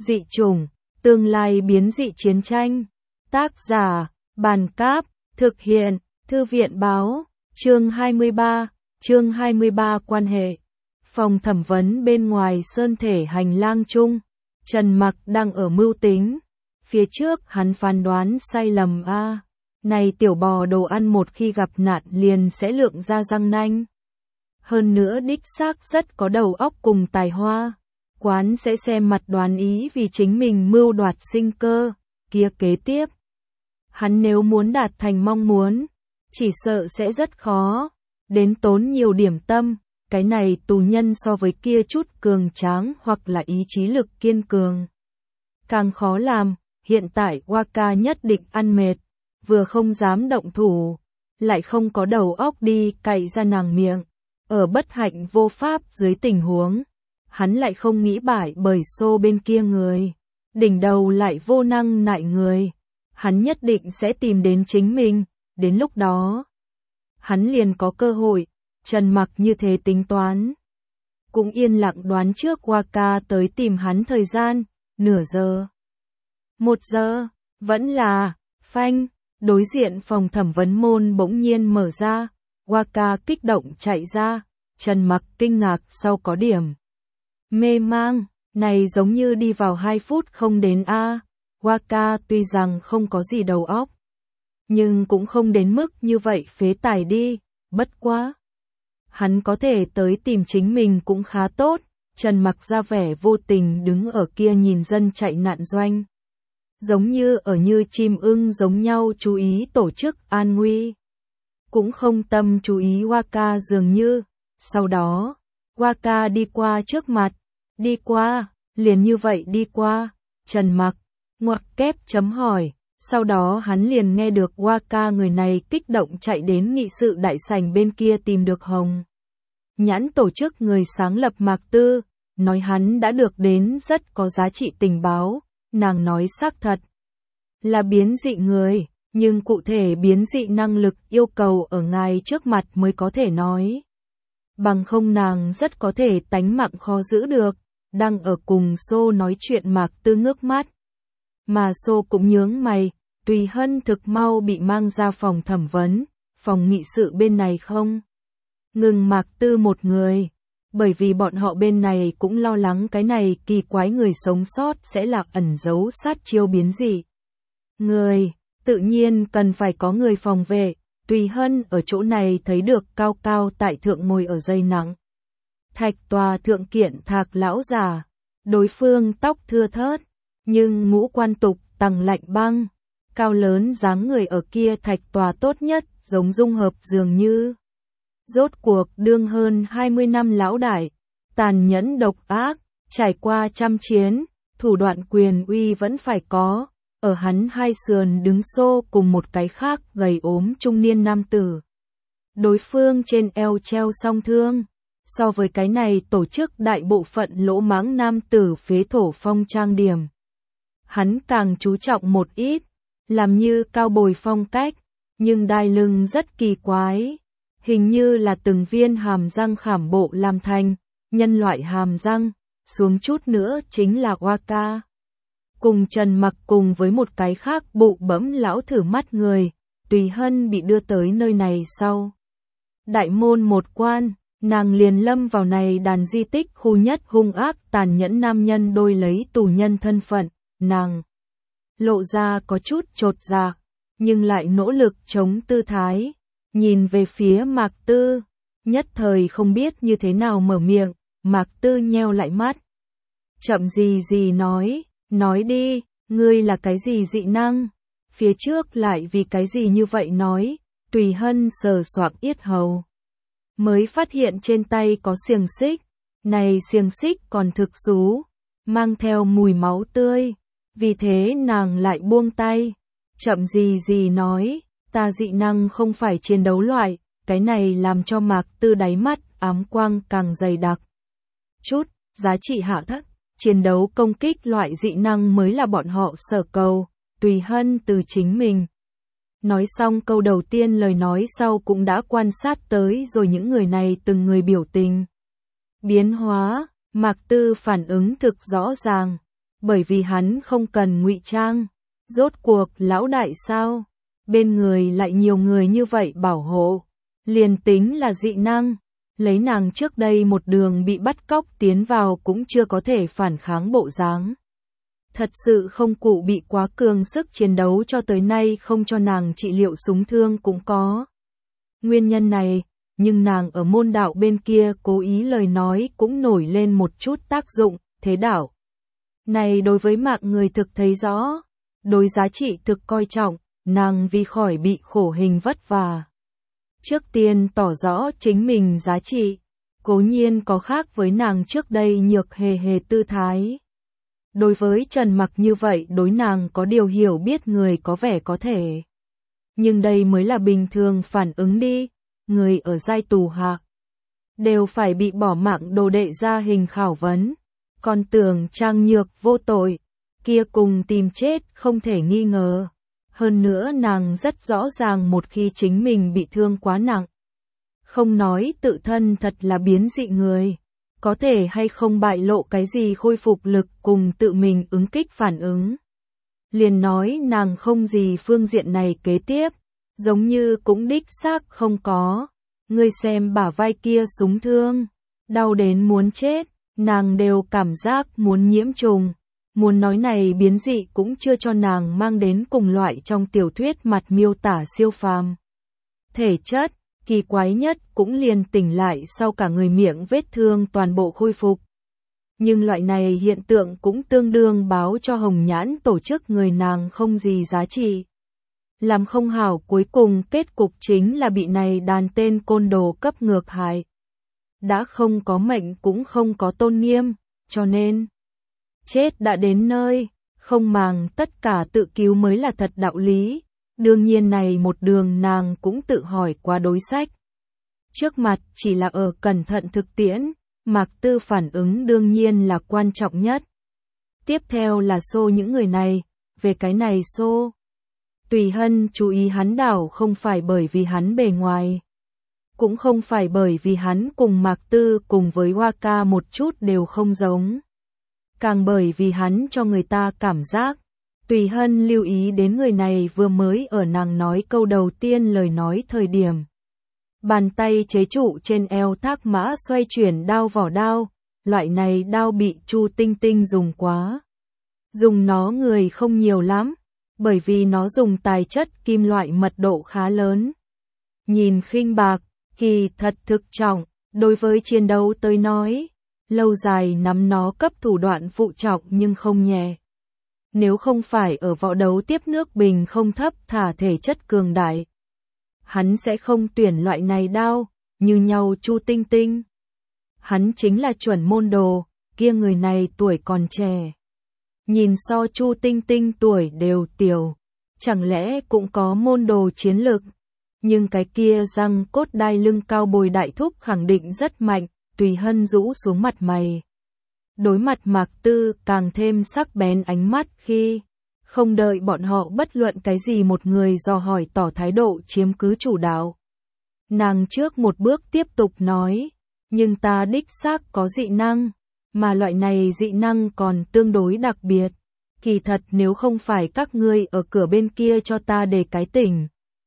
Dị chủng, tương lai biến dị chiến tranh. Tác giả, Bàn Cáp, thực hiện, Thư viện Báo, chương 23 quan hệ. Phòng thẩm vấn bên ngoài sơn thể hành lang chung, Trần Mặc đang ở mưu tính. Phía trước hắn phán đoán sai lầm a. Này tiểu bò đồ ăn một khi gặp nạn liền sẽ lượng ra răng nanh. Hơn nữa đích xác rất có đầu óc cùng tài hoa. Quán sẽ xem mặt đoán ý vì chính mình mưu đoạt sinh cơ, kia kế tiếp. Hắn nếu muốn đạt thành mong muốn, chỉ sợ sẽ rất khó, đến tốn nhiều điểm tâm, cái này tù nhân so với kia chút cường tráng hoặc là ý chí lực kiên cường. Càng khó làm, hiện tại Waka nhất định ăn mệt, vừa không dám động thủ, lại không có đầu óc đi cạy ra nàng miệng, ở bất hạnh vô pháp dưới tình huống. Hắn lại không nghĩ bại bởi xô bên kia người, đỉnh đầu lại vô năng nại người, hắn nhất định sẽ tìm đến chính mình, đến lúc đó hắn liền có cơ hội. Trần Mặc như thế tính toán, cũng yên lặng đoán trước Waka tới tìm hắn thời gian, nửa giờ, 1 giờ, vẫn là, phanh, đối diện phòng thẩm vấn môn bỗng nhiên mở ra, Waka kích động chạy ra, Trần Mặc kinh ngạc sau có điểm mê mang, này giống như đi vào 2 phút không đến a. Waka tuy rằng không có gì đầu óc, nhưng cũng không đến mức như vậy phế tài đi, bất quá. Hắn có thể tới tìm chính mình cũng khá tốt, Trần Mặc ra vẻ vô tình đứng ở kia nhìn dân chạy nạn doanh. Giống như ở như chim ưng giống nhau chú ý tổ chức an nguy. Cũng không tâm chú ý Waka dường như, sau đó, Waka đi qua trước mặt. Đi qua, liền như vậy đi qua, Trần Mặc, ngoặc kép chấm hỏi, sau đó hắn liền nghe được Waka người này kích động chạy đến nghị sự đại sảnh bên kia tìm được Hồng Nhãn tổ chức người sáng lập Mạc Tư, nói hắn đã được đến rất có giá trị tình báo, nàng nói xác thật là biến dị người, nhưng cụ thể biến dị năng lực yêu cầu ở ngài trước mặt mới có thể nói. Bằng không nàng rất có thể tánh mạng khó giữ được. Đang ở cùng Xô nói chuyện Mạc Tư ngước mắt. Mà Xô cũng nhướng mày, Tùy Hân thực mau bị mang ra phòng thẩm vấn, phòng nghị sự bên này không. Ngừng Mạc Tư một người, bởi vì bọn họ bên này cũng lo lắng cái này kỳ quái người sống sót sẽ là ẩn giấu sát chiêu biến dị. Người, tự nhiên cần phải có người phòng vệ, Tùy Hân ở chỗ này thấy được cao cao tại thượng ngồi ở dây nặng. Thạch tòa thượng kiện thạc lão già, đối phương tóc thưa thớt, nhưng ngũ quan tục tằng lạnh băng, cao lớn dáng người ở kia thạch tòa tốt nhất, giống dung hợp dường như. Rốt cuộc đương hơn 20 năm lão đại, tàn nhẫn độc ác, trải qua trăm chiến, thủ đoạn quyền uy vẫn phải có, ở hắn hai sườn đứng xô cùng một cái khác gầy ốm trung niên nam tử. Đối phương trên eo treo song thương. So với cái này tổ chức đại bộ phận lỗ mãng nam tử phế thổ phong trang điểm. Hắn càng chú trọng một ít, làm như cao bồi phong cách, nhưng đai lưng rất kỳ quái. Hình như là từng viên hàm răng khảm bộ làm thành, nhân loại hàm răng, xuống chút nữa chính là Waka. Cùng Trần Mặc cùng với một cái khác bụ bẫm lão thử mắt người, Tùy Hân bị đưa tới nơi này sau. Đại môn một quan. Nàng liền lâm vào này đàn di tích khu nhất hung ác tàn nhẫn nam nhân đôi lấy tù nhân thân phận, nàng lộ ra có chút chột dạ, nhưng lại nỗ lực chống tư thái, nhìn về phía Mạc Tư, nhất thời không biết như thế nào mở miệng, Mạc Tư nheo lại mắt. Chậm gì nói đi, ngươi là cái gì dị năng, phía trước lại vì cái gì như vậy nói, Tùy Hân sờ soạng yết hầu. Mới phát hiện trên tay có xiềng xích, này xiềng xích còn thực xú, mang theo mùi máu tươi, vì thế nàng lại buông tay, chậm gì nói, ta dị năng không phải chiến đấu loại, cái này làm cho Mạc Tư đáy mắt ám quang càng dày đặc. Chút, giá trị hạ thấp, chiến đấu công kích loại dị năng mới là bọn họ sở cầu, Tùy Hân từ chính mình. Nói xong câu đầu tiên lời nói sau cũng đã quan sát tới rồi những người này từng người biểu tình. Biến hóa, Mạc Tư phản ứng thực rõ ràng. bởi vì hắn không cần ngụy trang. Rốt cuộc lão đại sao? Bên người lại nhiều người như vậy bảo hộ. Liền tính là dị năng, lấy nàng trước đây một đường bị bắt cóc tiến vào cũng chưa có thể phản kháng bộ dáng. Thật sự không cụ bị quá cường sức chiến đấu cho tới nay không cho nàng trị liệu súng thương cũng có. Nguyên nhân này, nhưng nàng ở môn đạo bên kia cố ý lời nói cũng nổi lên một chút tác dụng, thế đạo. Này đối với mạng người thực thấy rõ, đối giá trị thực coi trọng, nàng vì khỏi bị khổ hình vất vả. Trước tiên tỏ rõ chính mình giá trị, cố nhiên có khác với nàng trước đây nhược hề hề tư thái. Đối với Trần Mặc như vậy đối nàng có điều hiểu biết người có vẻ có thể. Nhưng đây mới là bình thường phản ứng đi, người ở giai tù hạ. Đều phải bị bỏ mạng đồ đệ ra hình khảo vấn. Còn tưởng trang nhược vô tội, kia cùng tìm chết không thể nghi ngờ. Hơn nữa nàng rất rõ ràng một khi chính mình bị thương quá nặng. Không nói tự thân thật là biến dị người. Có thể hay không bại lộ cái gì khôi phục lực cùng tự mình ứng kích phản ứng. Liền nói nàng không gì phương diện này kế tiếp, giống như cũng đích xác không có. Ngươi xem bả vai kia súng thương, đau đến muốn chết, nàng đều cảm giác muốn nhiễm trùng. Muốn nói này biến dị cũng chưa cho nàng mang đến cùng loại trong tiểu thuyết mặt miêu tả siêu phàm. Thể chất, kỳ quái nhất cũng liền tỉnh lại sau cả người miệng vết thương toàn bộ khôi phục. Nhưng loại này hiện tượng cũng tương đương báo cho Hồng Nhãn tổ chức người nàng không gì giá trị. Làm không hảo cuối cùng kết cục chính là bị này đàn tên côn đồ cấp ngược hại. Đã không có mệnh cũng không có tôn nghiêm, cho nên chết đã đến nơi, không màng tất cả tự cứu mới là thật đạo lý. Đương nhiên này một đường nàng cũng tự hỏi qua đối sách. Trước mặt chỉ là ở cẩn thận thực tiễn, Mạc Tư phản ứng đương nhiên là quan trọng nhất. Tiếp theo là xô những người này, về cái này xô. Tùy Hân chú ý hắn đảo không phải bởi vì hắn bề ngoài. Cũng không phải bởi vì hắn cùng Mạc Tư cùng với Hoa Ca một chút đều không giống. Càng bởi vì hắn cho người ta cảm giác. Tùy Hân lưu ý đến người này vừa mới ở nàng nói câu đầu tiên lời nói thời điểm. Bàn tay chế trụ trên eo thác mã xoay chuyển đao vỏ đao, loại này đao bị Chu Tinh Tinh dùng quá. Dùng nó người không nhiều lắm, bởi vì nó dùng tài chất kim loại mật độ khá lớn. Nhìn khinh bạc, kỳ thật thực trọng, đối với chiến đấu tới nói, lâu dài nắm nó cấp thủ đoạn phụ trọng nhưng không nhẹ. Nếu không phải ở võ đấu tiếp nước bình không thấp thả thể chất cường đại, hắn sẽ không tuyển loại này đao, như nhau Chu Tinh Tinh. Hắn chính là chuẩn môn đồ, kia người này tuổi còn trẻ. Nhìn so Chu Tinh Tinh tuổi đều tiểu, chẳng lẽ cũng có môn đồ chiến lực. Nhưng cái kia răng cốt đai lưng cao bồi đại thúc khẳng định rất mạnh, Tùy Hân rũ xuống mặt mày. Đối mặt Mạc Tư càng thêm sắc bén ánh mắt khi không đợi bọn họ bất luận cái gì một người dò hỏi tỏ thái độ chiếm cứ chủ đạo. Nàng trước một bước tiếp tục nói, nhưng ta đích xác có dị năng, mà loại này dị năng còn tương đối đặc biệt. Kỳ thật nếu không phải các ngươi ở cửa bên kia cho ta đề cái tỉnh,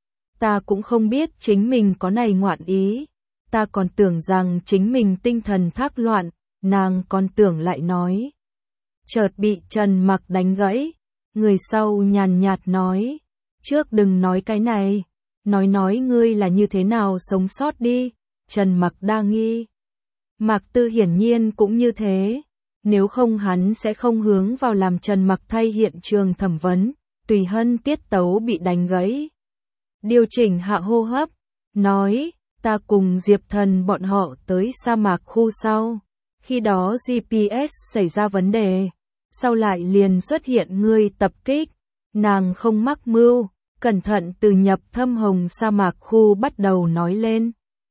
ta cũng không biết chính mình có này ngoạn ý. Ta còn tưởng rằng chính mình tinh thần thác loạn, nàng còn tưởng lại nói. Chợt bị Trần Mặc đánh gãy, người sau nhàn nhạt nói, trước đừng nói cái này, nói ngươi là như thế nào sống sót đi. Trần Mặc đa nghi. Mạc Tư hiển nhiên cũng như thế, nếu không hắn sẽ không hướng vào làm Trần Mặc thay hiện trường thẩm vấn. Tùy Hân tiết tấu bị đánh gãy, điều chỉnh hạ hô hấp, nói, ta cùng Diệp Thần bọn họ tới sa mạc khu sau, khi đó GPS xảy ra vấn đề, sau lại liền xuất hiện ngươi tập kích, nàng không mắc mưu, cẩn thận từ nhập thâm hồng sa mạc khu bắt đầu nói lên.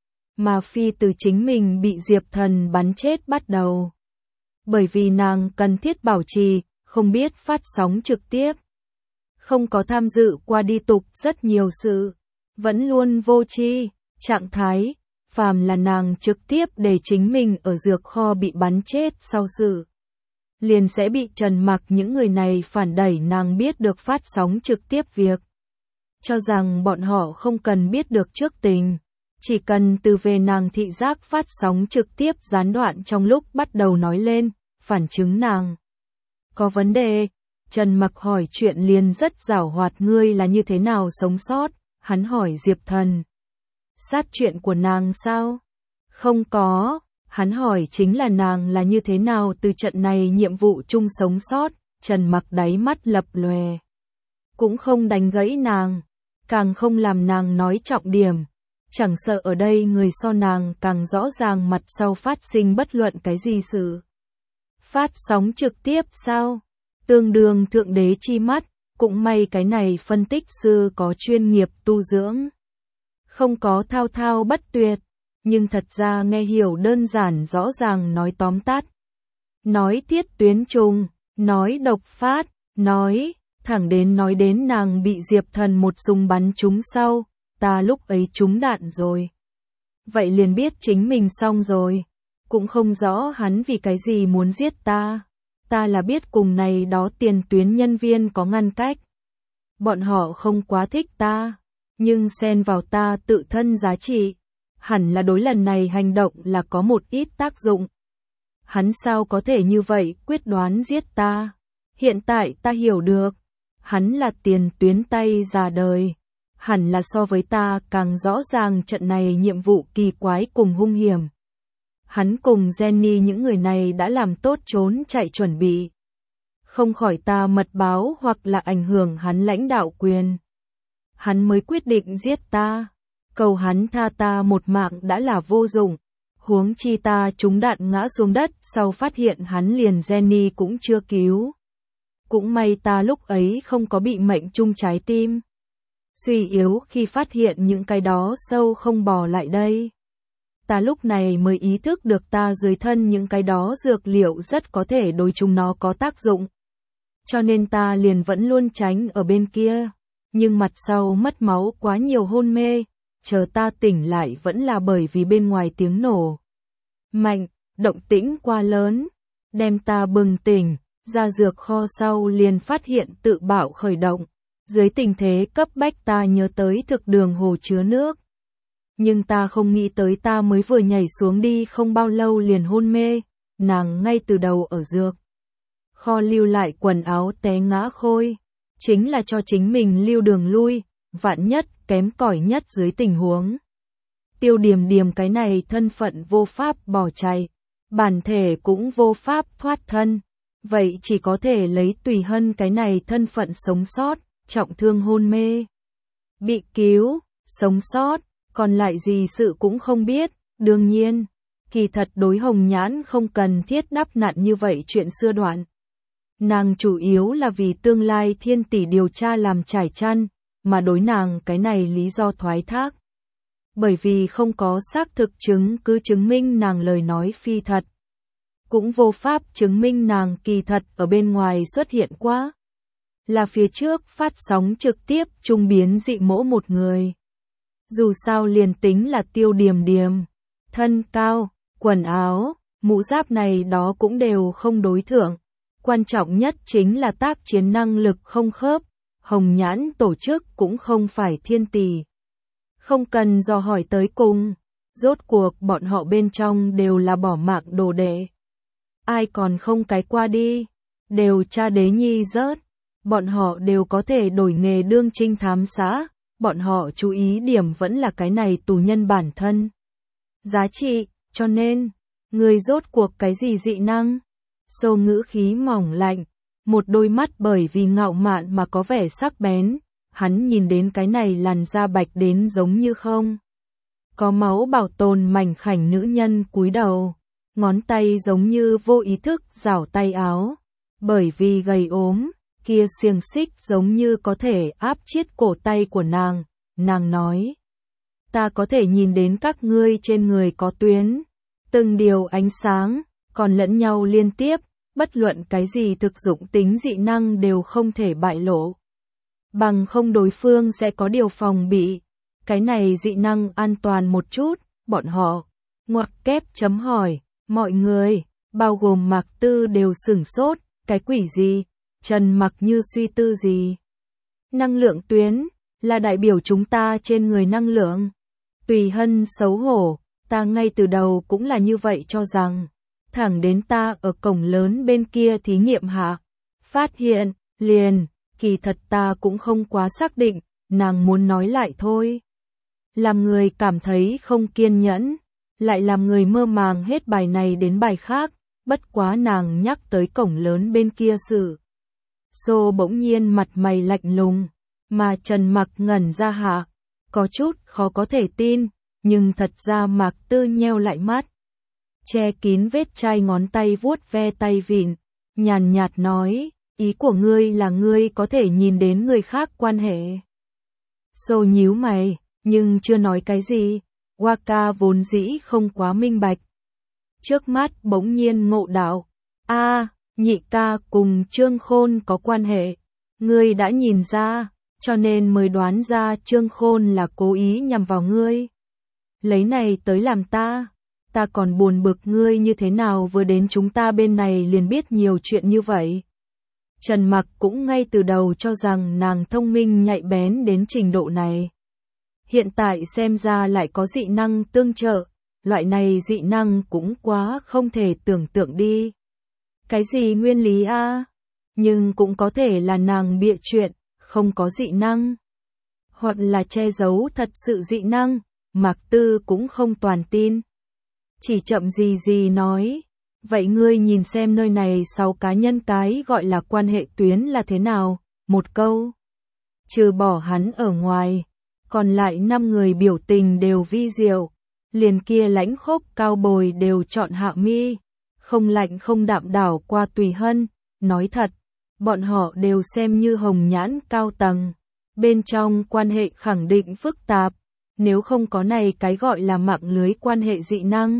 Mà phi từ chính mình bị Diệp Thần bắn chết bắt đầu. Bởi vì nàng cần thiết bảo trì, không biết phát sóng trực tiếp. Không có tham dự qua đi tục rất nhiều sự, vẫn luôn vô tri, trạng thái, phàm là nàng trực tiếp để chính mình ở dược kho bị bắn chết sau sự. liền sẽ bị Trần Mặc những người này phản đẩy nàng biết được phát sóng trực tiếp việc. Cho rằng bọn họ không cần biết được trước tình, chỉ cần từ về nàng thị giác phát sóng trực tiếp gián đoạn trong lúc bắt đầu nói lên, phản chứng nàng có vấn đề. Trần Mặc hỏi chuyện liền rất giảo hoạt, ngươi là như thế nào sống sót? Hắn hỏi Diệp Thần. Sát chuyện của nàng sao? Không có. Hắn hỏi chính là nàng là như thế nào từ trận này nhiệm vụ chung sống sót. Trần Mặc đáy mắt lập lòe. Cũng không đánh gãy nàng, càng không làm nàng nói trọng điểm. Chẳng sợ ở đây người so nàng càng rõ ràng mặt sau phát sinh bất luận cái gì sự. Phát sóng trực tiếp sao? Tương đương thượng đế chi mắt, cũng may cái này phân tích sư có chuyên nghiệp tu dưỡng. Không có thao thao bất tuyệt, nhưng thật ra nghe hiểu đơn giản rõ ràng nói tóm tắt. Nói tiết tuyến trùng, nói độc phát, nói, thẳng đến nói đến nàng bị Diệp Thần một súng bắn trúng sau, ta lúc ấy trúng đạn rồi. Vậy liền biết chính mình xong rồi, cũng không rõ hắn vì cái gì muốn giết ta. Ta là biết cùng này đó tiền tuyến nhân viên có ngăn cách. Bọn họ không quá thích ta, nhưng xen vào ta tự thân giá trị. Hẳn là đối lần này hành động là có một ít tác dụng. Hắn sao có thể như vậy quyết đoán giết ta? Hiện tại ta hiểu được. Hắn là tiền tuyến tay già đời. Hẳn là so với ta càng rõ ràng trận này nhiệm vụ kỳ quái cùng hung hiểm. Hắn cùng Jenny những người này đã làm tốt trốn chạy chuẩn bị. Không khỏi ta mật báo hoặc là ảnh hưởng hắn lãnh đạo quyền. Hắn mới quyết định giết ta. Cầu hắn tha ta một mạng đã là vô dụng. Huống chi ta trúng đạn ngã xuống đất sau phát hiện hắn liền Jenny cũng chưa cứu. Cũng may ta lúc ấy không có bị mệnh trung trái tim. Suy yếu khi phát hiện những cái đó sâu không bò lại đây. Ta lúc này mới ý thức được ta dưới thân những cái đó dược liệu rất có thể đối chúng nó có tác dụng. Cho nên ta liền vẫn luôn tránh ở bên kia. Nhưng mặt sau mất máu quá nhiều hôn mê, chờ ta tỉnh lại vẫn là bởi vì bên ngoài tiếng nổ mạnh, động tĩnh quá lớn, đem ta bừng tỉnh, ra dược kho sau liền phát hiện tự bạo khởi động. Dưới tình thế cấp bách ta nhớ tới thực đường hồ chứa nước. Nhưng ta không nghĩ tới ta mới vừa nhảy xuống đi không bao lâu liền hôn mê, nàng ngay từ đầu ở dược kho lưu lại quần áo té ngã khôi, chính là cho chính mình lưu đường lui, vạn nhất, kém cỏi nhất dưới tình huống. Tiêu Điềm Điềm cái này thân phận vô pháp bỏ chạy, bản thể cũng vô pháp thoát thân, vậy chỉ có thể lấy Tùy Hân cái này thân phận sống sót, trọng thương hôn mê, bị cứu, sống sót. Còn lại gì sự cũng không biết, đương nhiên, kỳ thật đối Hồng Nhãn không cần thiết đắp nặn như vậy chuyện xưa đoạn. Nàng chủ yếu là vì tương lai Thiên tỷ điều tra làm trải chăn, mà đối nàng cái này lý do thoái thác. Bởi vì không có xác thực chứng cứ chứng minh nàng lời nói phi thật. Cũng vô pháp chứng minh nàng kỳ thật ở bên ngoài xuất hiện quá. Là phía trước phát sóng trực tiếp trung biến dị mỗ một người. Dù sao liền tính là Tiêu Điềm Điềm, thân cao, quần áo, mũ giáp này đó cũng đều không đối thượng. Quan trọng nhất chính là tác chiến năng lực không khớp, Hồng Nhãn tổ chức cũng không phải Thiên tỷ. Không cần dò hỏi tới cùng, rốt cuộc bọn họ bên trong đều là bỏ mạng đồ đệ. Ai còn không cái qua đi, đều cha đế nhi rớt, bọn họ đều có thể đổi nghề đương trinh thám xã. Bọn họ chú ý điểm vẫn là cái này tù nhân bản thân. Giá trị, cho nên, người rốt cuộc cái gì dị năng? Sâu ngữ khí mỏng lạnh, một đôi mắt bởi vì ngạo mạn mà có vẻ sắc bén, hắn nhìn đến cái này làn da bạch đến giống như không. Có máu bảo tồn mảnh khảnh nữ nhân cúi đầu, ngón tay giống như vô ý thức giảo tay áo, bởi vì gầy ốm. Kia xiềng xích giống như có thể áp chiết cổ tay của nàng nói. Ta có thể nhìn đến các ngươi trên người có tuyến, từng điều ánh sáng, còn lẫn nhau liên tiếp, bất luận cái gì thực dụng tính dị năng đều không thể bại lộ. Bằng không đối phương sẽ có điều phòng bị, cái này dị năng an toàn một chút, bọn họ, ngoặc kép chấm hỏi, mọi người, bao gồm Mạc Tư đều sửng sốt, cái quỷ gì? Trần Mặc như suy tư gì? Năng lượng tuyến, là đại biểu chúng ta trên người năng lượng. Tùy Hân xấu hổ, ta ngay từ đầu cũng là như vậy cho rằng. Thẳng đến ta ở cổng lớn bên kia thí nghiệm hạ. Phát hiện, liền, kỳ thật ta cũng không quá xác định, nàng muốn nói lại thôi. Làm người cảm thấy không kiên nhẫn, lại làm người mơ màng hết bài này đến bài khác, bất quá nàng nhắc tới cổng lớn bên kia sự. Xô bỗng nhiên mặt mày lạnh lùng, mà Trần Mặc ngẩn ra hạ, có chút khó có thể tin, nhưng thật ra Mạc Tư nheo lại mắt. Che kín vết chai ngón tay vuốt ve tay vịn, nhàn nhạt nói, ý của ngươi là ngươi có thể nhìn đến người khác quan hệ. Xô nhíu mày, nhưng chưa nói cái gì, Waka vốn dĩ không quá minh bạch. Trước mắt bỗng nhiên ngộ đạo, nhị ca cùng Trương Khôn có quan hệ, ngươi đã nhìn ra, cho nên mới đoán ra Trương Khôn là cố ý nhằm vào ngươi. Lấy này tới làm ta còn buồn bực ngươi như thế nào vừa đến chúng ta bên này liền biết nhiều chuyện như vậy. Trần Mặc cũng ngay từ đầu cho rằng nàng thông minh nhạy bén đến trình độ này. Hiện tại xem ra lại có dị năng tương trợ, loại này dị năng cũng quá không thể tưởng tượng đi. Cái gì nguyên lý a? Nhưng cũng có thể là nàng bịa chuyện, không có dị năng. Hoặc là che giấu thật sự dị năng, Mạc Tư cũng không toàn tin. Chỉ chậm gì nói, vậy ngươi nhìn xem nơi này 6 cá nhân cái gọi là quan hệ tuyến là thế nào, một câu. Trừ bỏ hắn ở ngoài, còn lại 5 người biểu tình đều vi diệu, liền kia lãnh khốc cao bồi đều chọn Hạ Mi, không lạnh không đạm đảo qua Tùy Hân, nói thật, bọn họ đều xem như hồng nhãn cao tầng, bên trong quan hệ khẳng định phức tạp, nếu không có này cái gọi là mạng lưới quan hệ dị năng.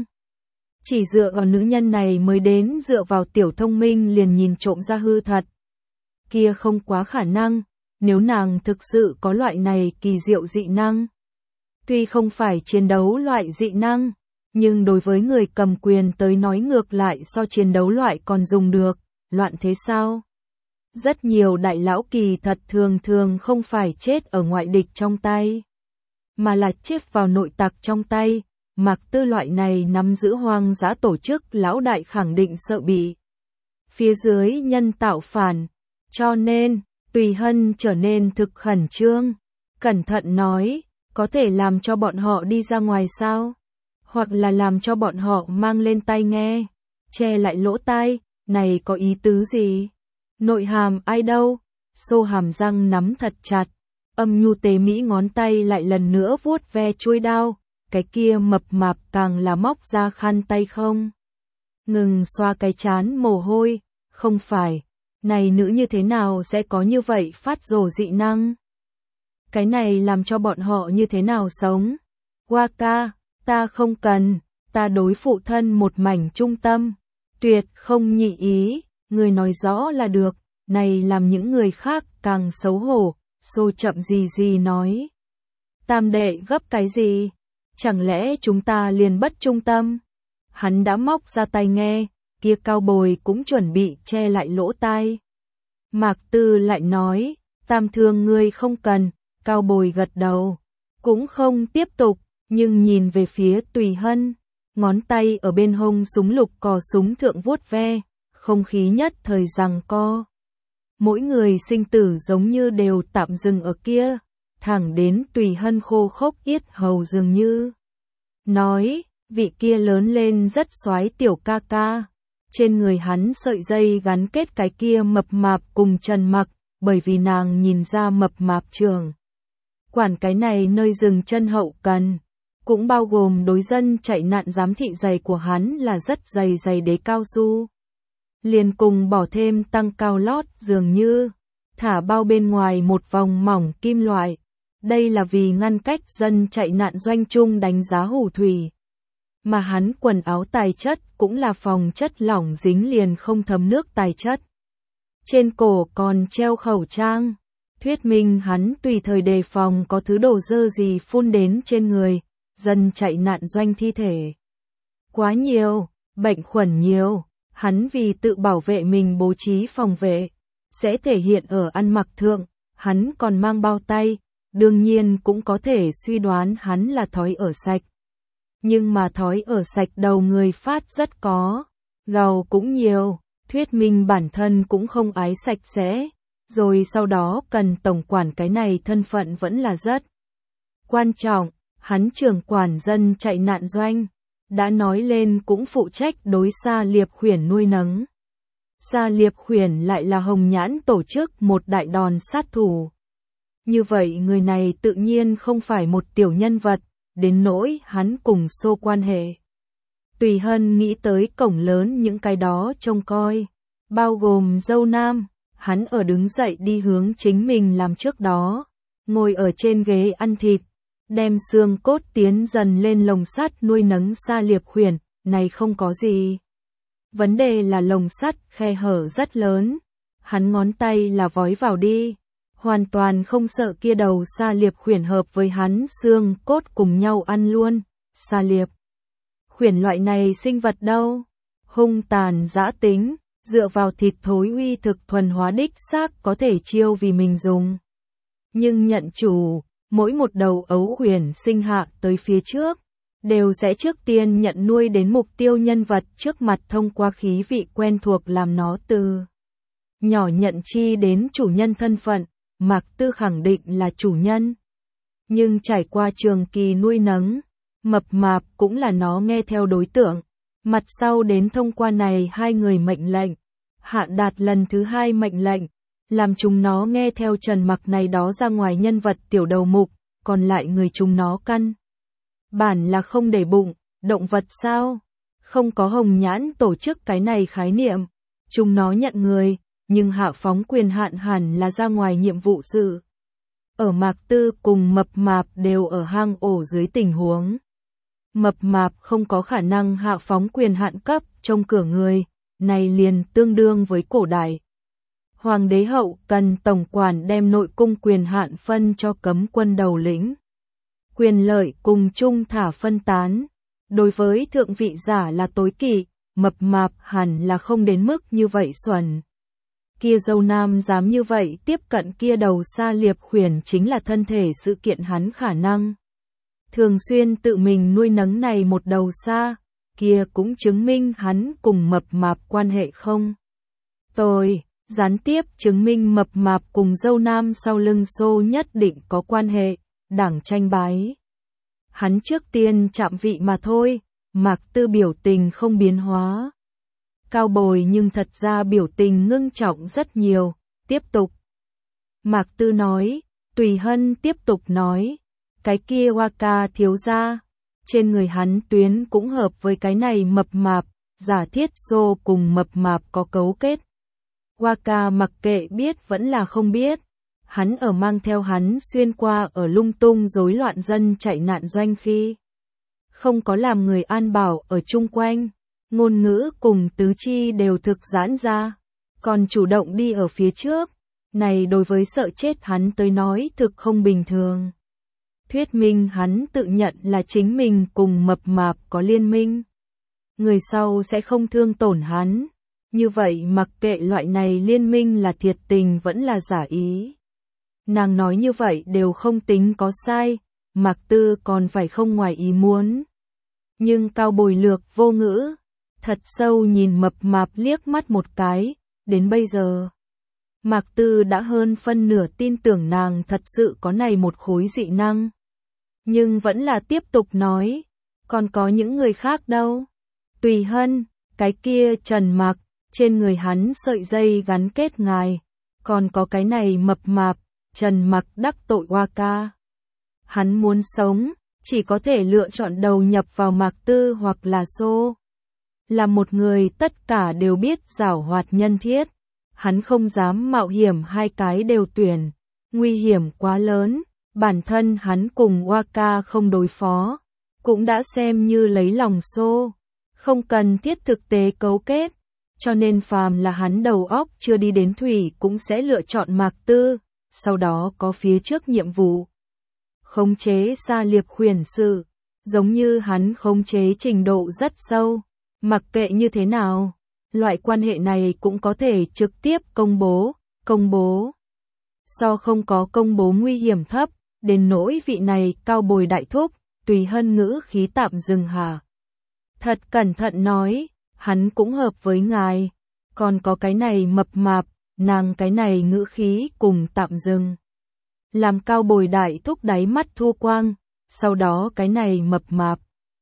Chỉ dựa vào nữ nhân này mới đến dựa vào tiểu thông minh liền nhìn trộm ra hư thật. Kia không quá khả năng, nếu nàng thực sự có loại này kỳ diệu dị năng. Tuy không phải chiến đấu loại dị năng, nhưng đối với người cầm quyền tới nói ngược lại so chiến đấu loại còn dùng được, loạn thế sao? Rất nhiều đại lão kỳ thật thường không phải chết ở ngoại địch trong tay, mà là chết vào nội tặc trong tay. Mạc Tư loại này nắm giữ hoang dã tổ chức lão đại khẳng định sợ bị phía dưới nhân tạo phản, cho nên Tùy Hân trở nên thực khẩn trương, cẩn thận nói, có thể làm cho bọn họ đi ra ngoài sao? Hoặc là làm cho bọn họ mang lên tai nghe, che lại lỗ tai, này có ý tứ gì? Nội hàm ai đâu? Xô hàm răng nắm thật chặt, âm nhu tế mỹ ngón tay lại lần nữa vuốt ve chuôi đao. Cái kia mập mạp càng là móc ra khăn tay không ngừng xoa cái chán mồ hôi, không phải, này nữ như thế nào sẽ có như vậy phát rồ dị năng? Cái này làm cho bọn họ như thế nào sống? Waka, ta không cần, ta đối phụ thân một mảnh trung tâm, tuyệt không nhị ý, người nói rõ là được, này làm những người khác càng xấu hổ, xô chậm gì nói. Tam đệ gấp cái gì? Chẳng lẽ chúng ta liền bất trung tâm? Hắn đã móc ra tai nghe, kia cao bồi cũng chuẩn bị che lại lỗ tai. Mạc Tư lại nói, tam thương ngươi không cần, cao bồi gật đầu, cũng không tiếp tục, nhưng nhìn về phía Tùy Hân, ngón tay ở bên hông súng lục cò súng thượng vuốt ve, không khí nhất thời giằng co. Mỗi người sinh tử giống như đều tạm dừng ở kia. Thẳng đến Tùy Hân khô khốc yết hầu dường như. Nói, vị kia lớn lên rất soái tiểu ca ca. Trên người hắn sợi dây gắn kết cái kia mập mạp cùng Trần Mặc, bởi vì nàng nhìn ra mập mạp trường. Quản cái này nơi dừng chân hậu cần, cũng bao gồm đối dân chạy nạn giám thị giày của hắn là rất dày đế cao su. Liền cùng bỏ thêm tăng cao lót dường như, thả bao bên ngoài một vòng mỏng kim loại. Đây là vì ngăn cách dân chạy nạn doanh trung đánh giá hủ thủy. Mà hắn quần áo tài chất cũng là phòng chất lỏng dính liền không thấm nước tài chất. Trên cổ còn treo khẩu trang. Thuyết minh hắn tùy thời đề phòng có thứ đồ dơ gì phun đến trên người, dân chạy nạn doanh thi thể. Quá nhiều, bệnh khuẩn nhiều, Hắn vì tự bảo vệ mình bố trí phòng vệ, sẽ thể hiện ở ăn mặc thượng, hắn còn mang bao tay, đương nhiên cũng có thể suy đoán hắn là thói ở sạch. Nhưng mà thói ở sạch đầu người Phát rất có, gầu cũng nhiều, thuyết minh bản thân cũng không ái sạch sẽ, rồi sau đó cần tổng quản cái này thân phận vẫn là rất quan trọng, hắn trưởng quản dân chạy nạn doanh, đã nói lên cũng phụ trách đối Sa Liệp Khuyển nuôi nấng. Sa Liệp Khuyển lại là Hồng Nhãn tổ chức một đại đòn sát thủ. Như vậy người này tự nhiên không phải một tiểu nhân vật, đến nỗi hắn cùng xô quan hệ. Tùy Hân nghĩ tới cổng lớn những cái đó trông coi, bao gồm dâu nam, hắn ở đứng dậy đi hướng chính mình làm trước đó, ngồi ở trên ghế ăn thịt, đem xương cốt tiến dần lên lồng sắt nuôi nấng Sa Liệp Khuyển, này không có gì. Vấn đề là lồng sắt khe hở rất lớn, hắn ngón tay là vói vào đi, hoàn toàn không sợ kia đầu Sa Liệp Khuyển hợp với hắn xương cốt cùng nhau ăn luôn. Sa Liệp Khuyển loại này sinh vật đâu, hung tàn dã tính, dựa vào thịt thối uy thực thuần hóa đích xác có thể chiêu vì mình dùng. Nhưng nhận chủ, mỗi một đầu ấu khuyển sinh hạ tới phía trước, đều sẽ trước tiên nhận nuôi đến mục tiêu nhân vật trước mặt thông qua khí vị quen thuộc làm nó từ nhỏ nhận chi đến chủ nhân thân phận, Mạc Tư khẳng định là chủ nhân. Nhưng trải qua trường kỳ nuôi nấng, mập mạp cũng là nó nghe theo đối tượng, mặt sau đến thông qua này hai người mệnh lệnh, hạ đạt lần thứ hai mệnh lệnh, làm chúng nó nghe theo Trần Mặc này đó ra ngoài nhân vật tiểu đầu mục, còn lại người chúng nó căn bản là không để bụng, động vật sao? Không có Hồng Nhãn tổ chức cái này khái niệm, chúng nó nhận người, nhưng hạ phóng quyền hạn hẳn là ra ngoài nhiệm vụ sự. Ở Mạc Tư cùng mập mạp đều ở hang ổ dưới tình huống. Mập mạp không có khả năng hạ phóng quyền hạn cấp trong cửa người, này liền tương đương với cổ đại. Hoàng đế hậu cần tổng quản đem nội cung quyền hạn phân cho cấm quân đầu lĩnh. Quyền lợi cùng chung thả phân tán. Đối với thượng vị giả là tối kỵ, mập mạp hẳn là không đến mức như vậy xuẩn. Kia dâu nam dám như vậy tiếp cận kia đầu Sa Liệp Khuyển chính là thân thể sự kiện hắn khả năng. Thường xuyên tự mình nuôi nấng này một đầu sa, kia cũng chứng minh hắn cùng mập mạp quan hệ không. Tôi, gián tiếp chứng minh mập mạp cùng dâu nam sau lưng xô nhất định có quan hệ, đảng tranh bái. Hắn trước tiên chạm vị mà thôi, Mạc Tư biểu tình không biến hóa. Cao bồi nhưng thật ra biểu tình ngưng trọng rất nhiều, tiếp tục. Mạc Tư nói, Tùy Hân tiếp tục nói, cái kia Waka thiếu gia, trên người hắn tuyến cũng hợp với cái này mập mạp, giả thiết xô cùng mập mạp có cấu kết. Waka mặc kệ biết vẫn là không biết, hắn ở mang theo hắn xuyên qua ở lung tung rối loạn dân chạy nạn doanh khi. Không có làm người an bảo ở chung quanh, ngôn ngữ cùng tứ chi đều thực giãn ra, còn chủ động đi ở phía trước, này đối với sợ chết hắn tới nói thực không bình thường. Thuyết minh hắn tự nhận là chính mình cùng mập mạp có liên minh. Người sau sẽ không thương tổn hắn, như vậy mặc kệ loại này liên minh là thiệt tình vẫn là giả ý. Nàng nói như vậy đều không tính có sai, Mạc Tư còn phải không ngoài ý muốn. Nhưng Cao Bồi lược vô ngữ, thật sâu nhìn mập mạp liếc mắt một cái, đến bây giờ. Mạc Tư đã hơn phân nửa tin tưởng nàng thật sự có này một khối dị năng. Nhưng vẫn là tiếp tục nói, còn có những người khác đâu. Tùy Hân, cái kia Trần Mặc, trên người hắn sợi dây gắn kết ngài, còn có cái này mập mạp, Trần Mặc đắc tội Waka. Hắn muốn sống, chỉ có thể lựa chọn đầu nhập vào Mạc Tư hoặc là xô. Là một người tất cả đều biết giảo hoạt nhân thiết, hắn không dám mạo hiểm hai cái đều tuyển, nguy hiểm quá lớn, bản thân hắn cùng Waka không đối phó, cũng đã xem như lấy lòng xô, không cần thiết thực tế cấu kết, cho nên phàm là hắn đầu óc chưa đi đến thủy cũng sẽ lựa chọn Mạc Tư, sau đó có phía trước nhiệm vụ. Khống chế Sa Liệp Khuyển sự, giống như hắn khống chế trình độ rất sâu, mặc kệ như thế nào, Loại quan hệ này cũng có thể trực tiếp công bố. So không có công bố nguy hiểm thấp, đến nỗi vị này cao bồi đại thúc, Tùy Hân ngữ khí tạm dừng hả. Thật cẩn thận nói, hắn cũng hợp với ngài, còn có cái này mập mạp, nàng cái này ngữ khí cùng tạm dừng. Làm cao bồi đại thúc đáy mắt thu quang, sau đó cái này mập mạp.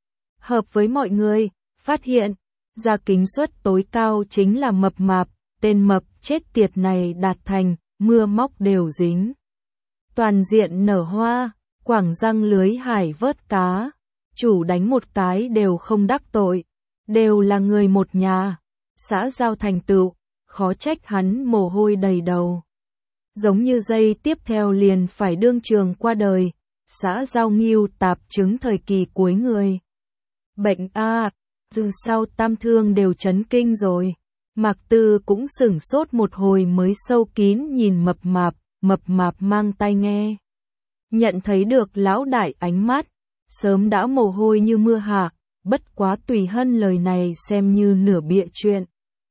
Hợp với mọi người, phát hiện, ra kính suất tối cao chính là mập mạp, tên mập chết tiệt này đạt thành, mưa móc đều dính. Toàn diện nở hoa, quảng răng lưới hải vớt cá, chủ đánh một cái đều không đắc tội, đều là người một nhà, xã giao thành tựu, khó trách hắn mồ hôi đầy đầu. Giống như giây tiếp theo liền phải đương trường qua đời, xã giao nghiêu tạp chứng thời kỳ cuối người. Bệnh a, dù sao Tam Thương đều chấn kinh rồi. Mạc Tư cũng sửng sốt một hồi mới sâu kín nhìn mập mạp mang tai nghe. Nhận thấy được lão đại ánh mắt, sớm đã mồ hôi như mưa hạ, bất quá Tùy Hân lời này xem như nửa bịa chuyện.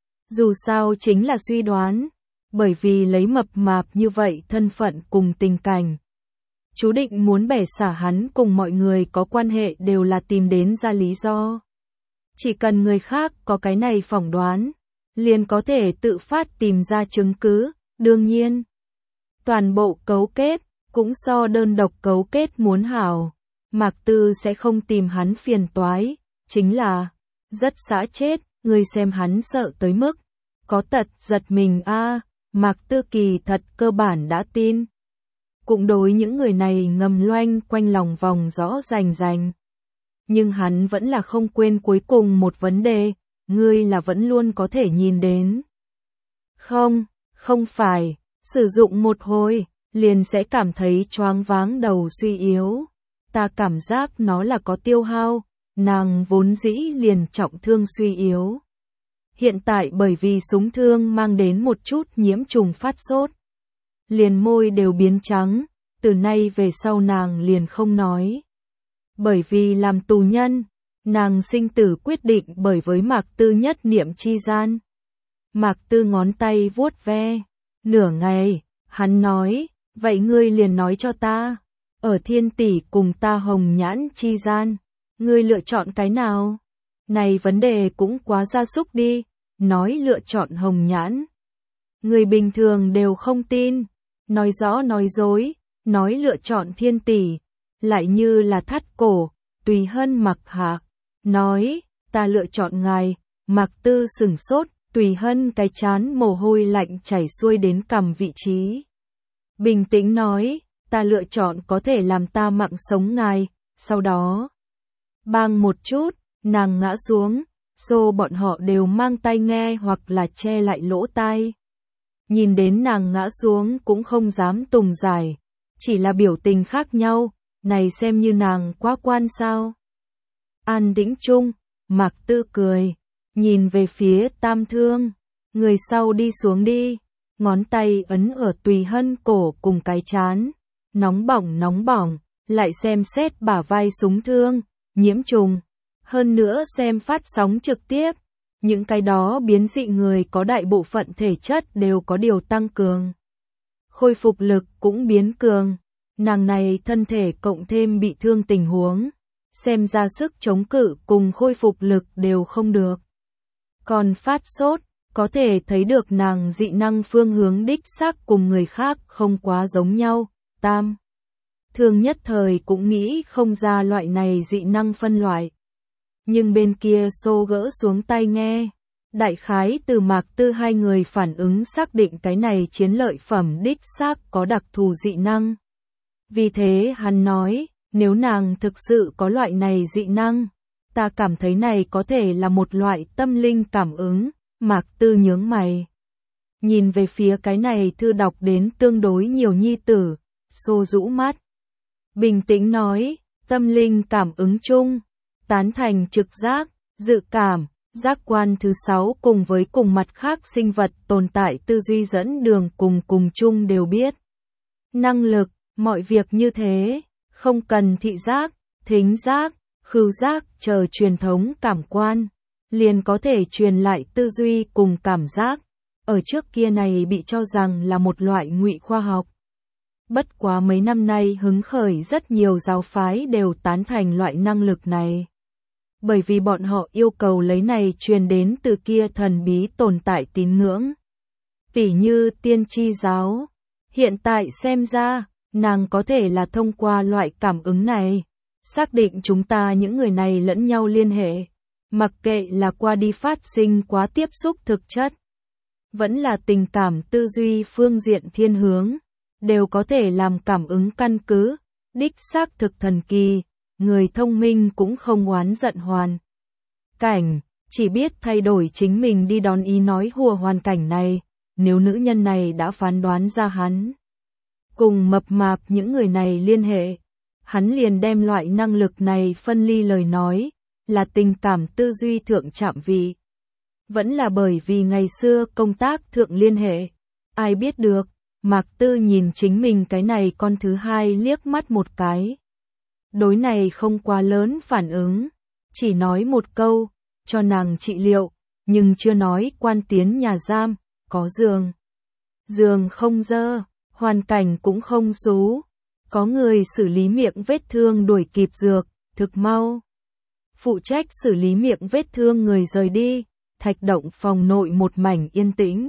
Dù sao chính là suy đoán, bởi vì lấy mập mạp như vậy thân phận cùng tình cảnh. Chú định muốn bẻ xả hắn cùng mọi người có quan hệ đều là tìm đến ra lý do. Chỉ cần người khác có cái này phỏng đoán, liền có thể tự phát tìm ra chứng cứ, đương nhiên. Toàn bộ cấu kết, cũng so đơn độc cấu kết muốn hảo. Mạc Tư sẽ không tìm hắn phiền toái, chính là rất xã chết, người xem hắn sợ tới mức có tật giật mình a. Mạc Tư kỳ thật cơ bản đã tin. Cũng đối những người này ngầm loanh quanh lòng vòng rõ rành. Nhưng hắn vẫn là không quên cuối cùng một vấn đề, ngươi là vẫn luôn có thể nhìn đến. Không phải, sử dụng một hồi, liền sẽ cảm thấy choáng váng đầu suy yếu. Ta cảm giác nó là có tiêu hao, nàng vốn dĩ liền trọng thương suy yếu. Hiện tại bởi vì súng thương mang đến một chút nhiễm trùng phát sốt. Liền môi đều biến trắng, từ nay về sau nàng liền không nói. Bởi vì làm tù nhân, nàng sinh tử quyết định bởi với Mạc Tư nhất niệm chi gian. Mạc Tư ngón tay vuốt ve, nửa ngày, hắn nói, vậy ngươi liền nói cho ta, ở Thiên tỷ cùng ta Hồng Nhãn chi gian, ngươi lựa chọn cái nào? Này vấn đề cũng quá gia súc đi, nói lựa chọn Hồng Nhãn. Người bình thường đều không tin, nói rõ nói dối, nói lựa chọn Thiên tỷ, lại như là thắt cổ, Tùy Hân mặc hạ, nói, ta lựa chọn ngài. Mạc Tư sửng sốt, Tùy Hân cái chán mồ hôi lạnh chảy xuôi đến cằm vị trí. Bình tĩnh nói, ta lựa chọn có thể làm ta mạng sống ngài, sau đó. Bang một chút, nàng ngã xuống, xô bọn họ đều mang tai nghe hoặc là che lại lỗ tai. Nhìn đến nàng ngã xuống cũng không dám tùng giải, chỉ là biểu tình khác nhau, này xem như nàng quá quan sao. An tĩnh chung, Mạc Tư cười, nhìn về phía Tam Thương, người sau đi xuống đi, ngón tay ấn ở Tùy Hân cổ cùng cái chán, nóng bỏng, lại xem xét bả vai súng thương, nhiễm trùng, hơn nữa xem phát sóng trực tiếp, những cái đó biến dị người có đại bộ phận thể chất đều có điều tăng cường. Khôi phục lực cũng biến cường, nàng này thân thể cộng thêm bị thương tình huống, xem ra sức chống cự cùng khôi phục lực đều không được. Còn phát sốt, có thể thấy được nàng dị năng phương hướng đích xác cùng người khác không quá giống nhau. Tam Thương nhất thời cũng nghĩ không ra loại này dị năng phân loại. Nhưng bên kia xô gỡ xuống tai nghe, đại khái từ Mạc Tư hai người phản ứng xác định cái này chiến lợi phẩm đích xác có đặc thù dị năng. Vì thế hắn nói, nếu nàng thực sự có loại này dị năng, ta cảm thấy này có thể là một loại tâm linh cảm ứng. Mạc Tư nhướng mày, nhìn về phía cái này thư đọc đến tương đối nhiều nhi tử, xô rũ mắt. Bình tĩnh nói, tâm linh cảm ứng chung, tán thành trực giác, dự cảm, giác quan thứ 6 cùng với cùng mặt khác sinh vật tồn tại tư duy dẫn đường cùng chung đều biết. Năng lực, mọi việc như thế, không cần thị giác, thính giác, khứu giác chờ truyền thống cảm quan, liền có thể truyền lại tư duy cùng cảm giác. Ở trước kia này bị cho rằng là một loại ngụy khoa học. Bất quá mấy năm nay hứng khởi rất nhiều giáo phái đều tán thành loại năng lực này. Bởi vì bọn họ yêu cầu lấy này truyền đến từ kia thần bí tồn tại tín ngưỡng. Tỉ như tiên tri giáo. Hiện tại xem ra, nàng có thể là thông qua loại cảm ứng này. Xác định chúng ta những người này lẫn nhau liên hệ. Mặc kệ là qua đi phát sinh quá tiếp xúc thực chất. Vẫn là tình cảm tư duy phương diện thiên hướng. Đều có thể làm cảm ứng căn cứ. Đích xác thực thần kỳ. Người thông minh cũng không oán giận hoàn cảnh, chỉ biết thay đổi chính mình đi đón ý nói hùa hoàn cảnh này, nếu nữ nhân này đã phán đoán ra hắn. Cùng mập mạp những người này liên hệ, hắn liền đem loại năng lực này phân ly lời nói, là tình cảm tư duy thượng chạm vị. Vẫn là bởi vì ngày xưa công tác thượng liên hệ, ai biết được, Mạc Tư nhìn chính mình cái này con thứ hai liếc mắt một cái. Đối này không quá lớn phản ứng, chỉ nói một câu, cho nàng trị liệu, nhưng chưa nói quan tiến nhà giam, có giường. Giường không dơ, hoàn cảnh cũng không xú, có người xử lý miệng vết thương đuổi kịp dược, thực mau. Phụ trách xử lý miệng vết thương người rời đi, thạch động phòng nội một mảnh yên tĩnh.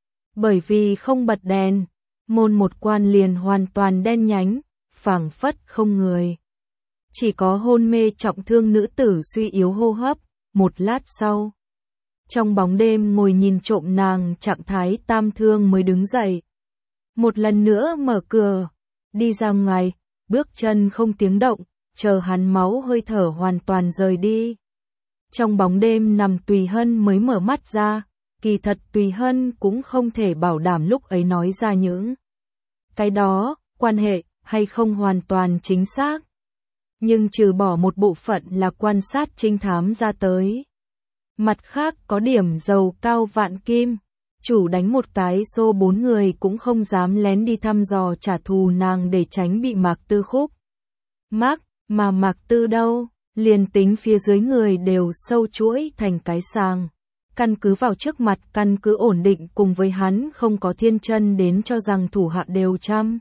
Bởi vì không bật đèn, môn một quan liền hoàn toàn đen nhánh, phảng phất không người. Chỉ có hôn mê trọng thương nữ tử suy yếu hô hấp, một lát sau. Trong bóng đêm ngồi nhìn trộm nàng trạng thái tam thương mới đứng dậy. Một lần nữa mở cửa, đi ra ngoài, bước chân không tiếng động, chờ hắn máu hơi thở hoàn toàn rời đi. Trong bóng đêm nằm Tùy Hân mới mở mắt ra, kỳ thật Tùy Hân cũng không thể bảo đảm lúc ấy nói ra những cái đó, quan hệ hay không hoàn toàn chính xác. Nhưng trừ bỏ một bộ phận là quan sát trinh thám ra tới. Mặt khác có điểm dầu cao vạn kim, chủ đánh một cái xô 4 người cũng không dám lén đi thăm dò trả thù nàng để tránh bị Mạc Tư khúc. Mà Mạc Tư đâu, liền tính phía dưới người đều sâu chuỗi thành cái sàng. Căn cứ vào trước mặt căn cứ ổn định cùng với hắn không có thiên chân đến cho rằng thủ hạ đều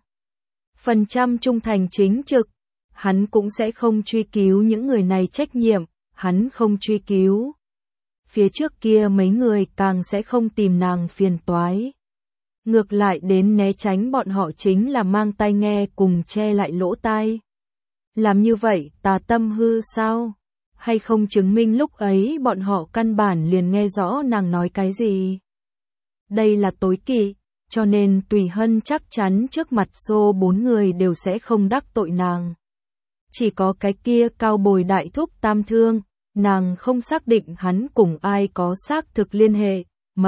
100% trung thành chính trực. Hắn cũng sẽ không truy cứu những người này trách nhiệm, hắn không truy cứu. Phía trước kia mấy người càng sẽ không tìm nàng phiền toái. Ngược lại đến né tránh bọn họ chính là mang tai nghe cùng che lại lỗ tai. Làm như vậy tà tâm hư sao? Hay không chứng minh lúc ấy bọn họ căn bản liền nghe rõ nàng nói cái gì? Đây là tối kỵ, cho nên Tùy Hân chắc chắn trước mặt xô 4 người đều sẽ không đắc tội nàng. Chỉ có cái kia cao bồi đại thúc tam thương, nàng không xác định hắn cùng ai có xác thực liên hệ,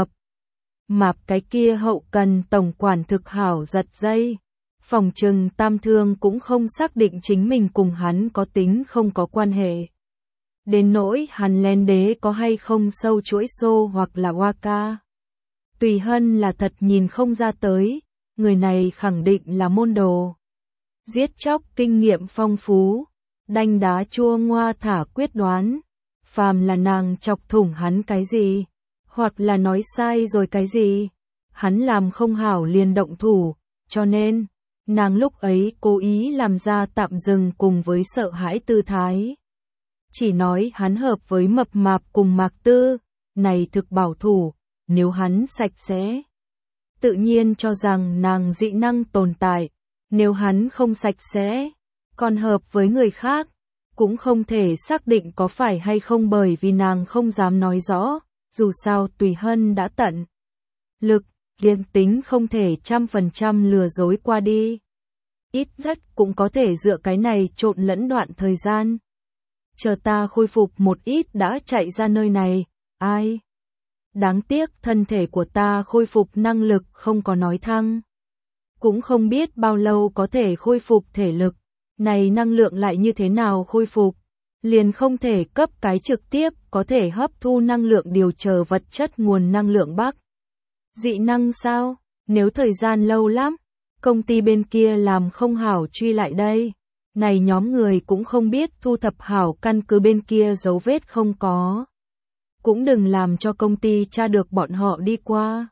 mạp cái kia hậu cần tổng quản thực hảo giật dây. Phòng trừng tam thương cũng không xác định chính mình cùng hắn có tính không có quan hệ. Đến nỗi hắn lén đế có hay không sâu chuỗi xô hoặc là Waka. Tùy Hân là thật nhìn không ra tới, người này khẳng định là môn đồ. Giết chóc kinh nghiệm phong phú, đanh đá chua ngoa thả quyết đoán. Phàm là nàng chọc thủng hắn cái gì, hoặc là nói sai rồi cái gì, hắn làm không hảo liền động thủ, cho nên, nàng lúc ấy cố ý làm ra tạm dừng cùng với sợ hãi tư thái. Chỉ nói hắn hợp với mập mạp cùng Mạc Tư, này thực bảo thủ, nếu hắn sạch sẽ. Tự nhiên cho rằng nàng dị năng tồn tại, nếu hắn không sạch sẽ, còn hợp với người khác, cũng không thể xác định có phải hay không bởi vì nàng không dám nói rõ, dù sao Tùy Hân đã tận lực, liền tính không thể 100% lừa dối qua đi. Ít nhất cũng có thể dựa cái này trộn lẫn đoạn thời gian. Chờ ta khôi phục một ít đã chạy ra nơi này, ai? Đáng tiếc thân thể của ta khôi phục năng lực không có nói thăng. Cũng không biết bao lâu có thể khôi phục thể lực, này năng lượng lại như thế nào khôi phục, liền không thể cấp cái trực tiếp có thể hấp thu năng lượng điều chờ vật chất nguồn năng lượng bắc. Dị năng sao? Nếu thời gian lâu lắm, công ty bên kia làm không hảo truy lại đây. Này nhóm người cũng không biết thu thập hảo căn cứ bên kia dấu vết không có. cũng đừng làm cho công ty tra được bọn họ đi qua.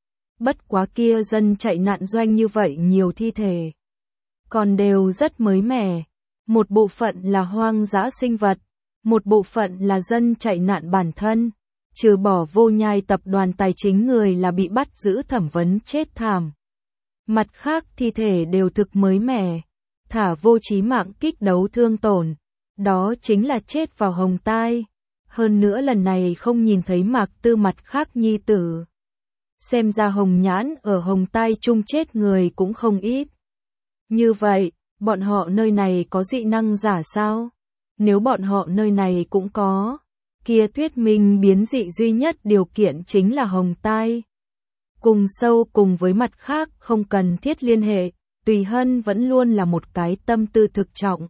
Bất quá kia dân chạy nạn doanh như vậy nhiều thi thể, còn đều rất mới mẻ. Một bộ phận là hoang dã sinh vật, một bộ phận là dân chạy nạn bản thân. Trừ bỏ Vô Nhai tập đoàn tài chính người là bị bắt giữ thẩm vấn chết thảm. Mặt khác thi thể đều thực mới mẻ, thả vô chí mạng kích đấu thương tổn. Đó chính là chết vào hồng tai. Hơn nữa lần này không nhìn thấy Mạc Tư mặt khác nhi tử. Xem ra hồng nhãn ở hồng tai chung chết người cũng không ít. Như vậy, bọn họ nơi này có dị năng giả sao? Nếu bọn họ nơi này cũng có, kia thuyết minh biến dị duy nhất điều kiện chính là hồng tai. Cùng sâu cùng với mặt khác không cần thiết liên hệ, Tùy Hân vẫn luôn là một cái tâm tư thực trọng.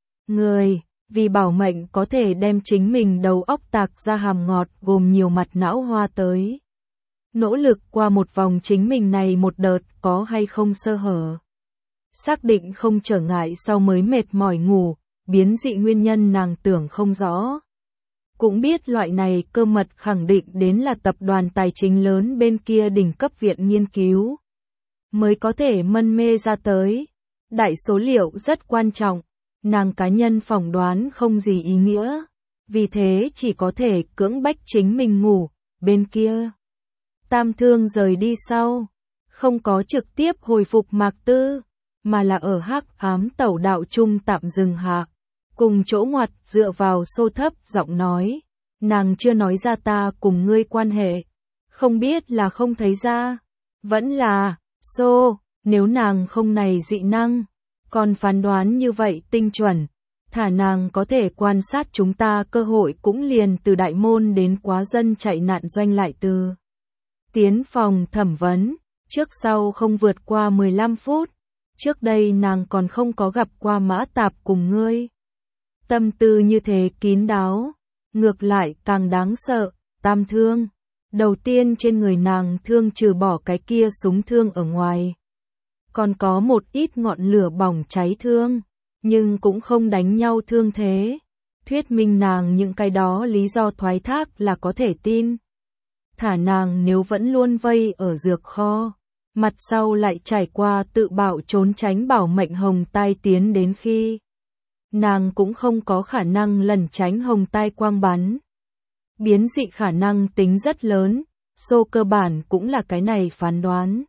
Người, vì bảo mệnh có thể đem chính mình đầu óc tạc ra hàm ngọt gồm nhiều mặt não hoa tới. Nỗ lực qua một vòng chính mình này một đợt có hay không sơ hở. Xác định không trở ngại sau mới mệt mỏi ngủ, biến dị nguyên nhân nàng tưởng không rõ. Cũng biết loại này cơ mật khẳng định đến là tập đoàn tài chính lớn bên kia đỉnh cấp viện nghiên cứu. Mới có thể mân mê ra tới. Đại số liệu rất quan trọng, nàng cá nhân phỏng đoán không gì ý nghĩa. Vì thế chỉ có thể cưỡng bách chính mình ngủ, bên kia. Tam Thương rời đi sau, không có trực tiếp hồi phục Mạc Tư, mà là ở hắc ám tẩu đạo chung tạm dừng hạ. Cùng chỗ ngoặt dựa vào xô thấp giọng nói, nàng chưa nói ra ta cùng ngươi quan hệ, không biết là không thấy ra, vẫn là, xô, nếu nàng không này dị năng, còn phán đoán như vậy tinh chuẩn, thả nàng có thể quan sát chúng ta cơ hội cũng liền từ đại môn đến quá dân chạy nạn doanh lại từ. Tiến phòng thẩm vấn, trước sau không vượt qua 15 phút, trước đây nàng còn không có gặp qua Mã Tạp cùng ngươi. Tâm tư như thế kín đáo, ngược lại càng đáng sợ. Tam Thương, đầu tiên trên người nàng thương trừ bỏ cái kia súng thương ở ngoài, còn có một ít ngọn lửa bỏng cháy thương, nhưng cũng không đánh nhau thương thế. Thuyết minh nàng những cái đó lý do thoái thác là có thể tin. Thả nàng nếu vẫn luôn vây ở dược kho, mặt sau lại trải qua tự bạo trốn tránh bảo mệnh hồng tai tiến đến khi nàng cũng không có khả năng lẩn tránh hồng tai quang bắn. Biến dị khả năng tính rất lớn, xô cơ bản cũng là cái này phán đoán.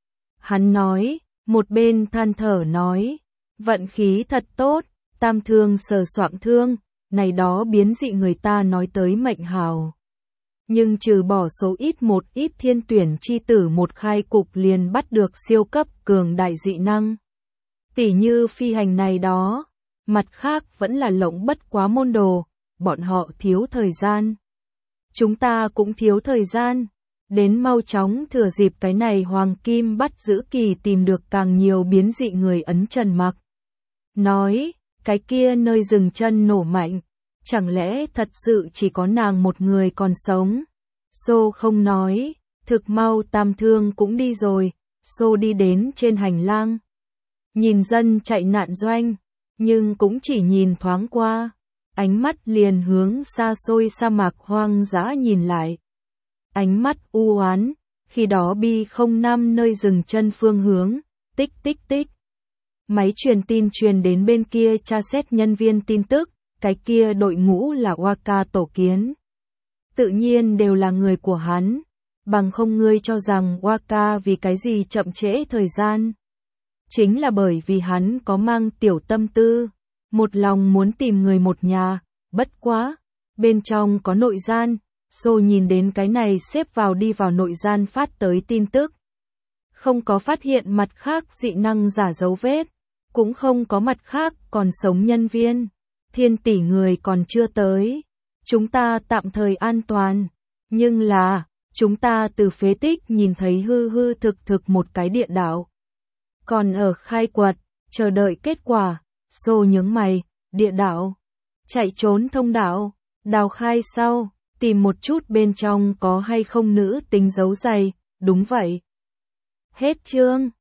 Hắn nói, một bên than thở nói, vận khí thật tốt, Tam Thương sờ soạng thương, này đó biến dị người ta nói tới mệnh hào. Nhưng trừ bỏ số một ít thiên tuyển chi tử một khai cục liền bắt được siêu cấp cường đại dị năng. Tỉ như phi hành này đó, mặt khác vẫn là lộng bất quá môn đồ, bọn họ thiếu thời gian. Chúng ta cũng thiếu thời gian, đến mau chóng thừa dịp cái này hoàng kim bắt giữ kỳ tìm được càng nhiều biến dị người ấn Trần Mặc. Nói, cái kia nơi dừng chân nổ mạnh, chẳng lẽ thật sự chỉ có nàng một người còn sống? Xô không nói, thực mau Tam Thương cũng đi rồi, Xô đi đến trên hành lang. Nhìn dân chạy nạn doanh, nhưng cũng chỉ nhìn thoáng qua, ánh mắt liền hướng xa xôi sa mạc hoang dã nhìn lại. Ánh mắt u oán, khi đó B05 nơi dừng chân phương hướng, tích tích tích. Máy truyền tin truyền đến bên kia tra xét nhân viên tin tức, cái kia đội ngũ là Waka tổ kiến. Tự nhiên đều là người của hắn, bằng không ngươi cho rằng Waka vì cái gì chậm trễ thời gian. Chính là bởi vì hắn có mang tiểu tâm tư, một lòng muốn tìm người một nhà, bất quá, bên trong có nội gian, Xô nhìn đến cái này xếp vào đi vào nội gian phát tới tin tức. Không có phát hiện mặt khác dị năng giả dấu vết, cũng không có mặt khác còn sống nhân viên, thiên tỷ người còn chưa tới. Chúng ta tạm thời an toàn, nhưng là, chúng ta từ phế tích nhìn thấy hư hư thực thực một cái địa đạo. Còn ở khai quật, chờ đợi kết quả, Xô nhướng mày, địa đạo, chạy trốn thông đạo, đào khai sau, tìm một chút bên trong có hay không nữ tính dấu giày, đúng vậy. Hết chương.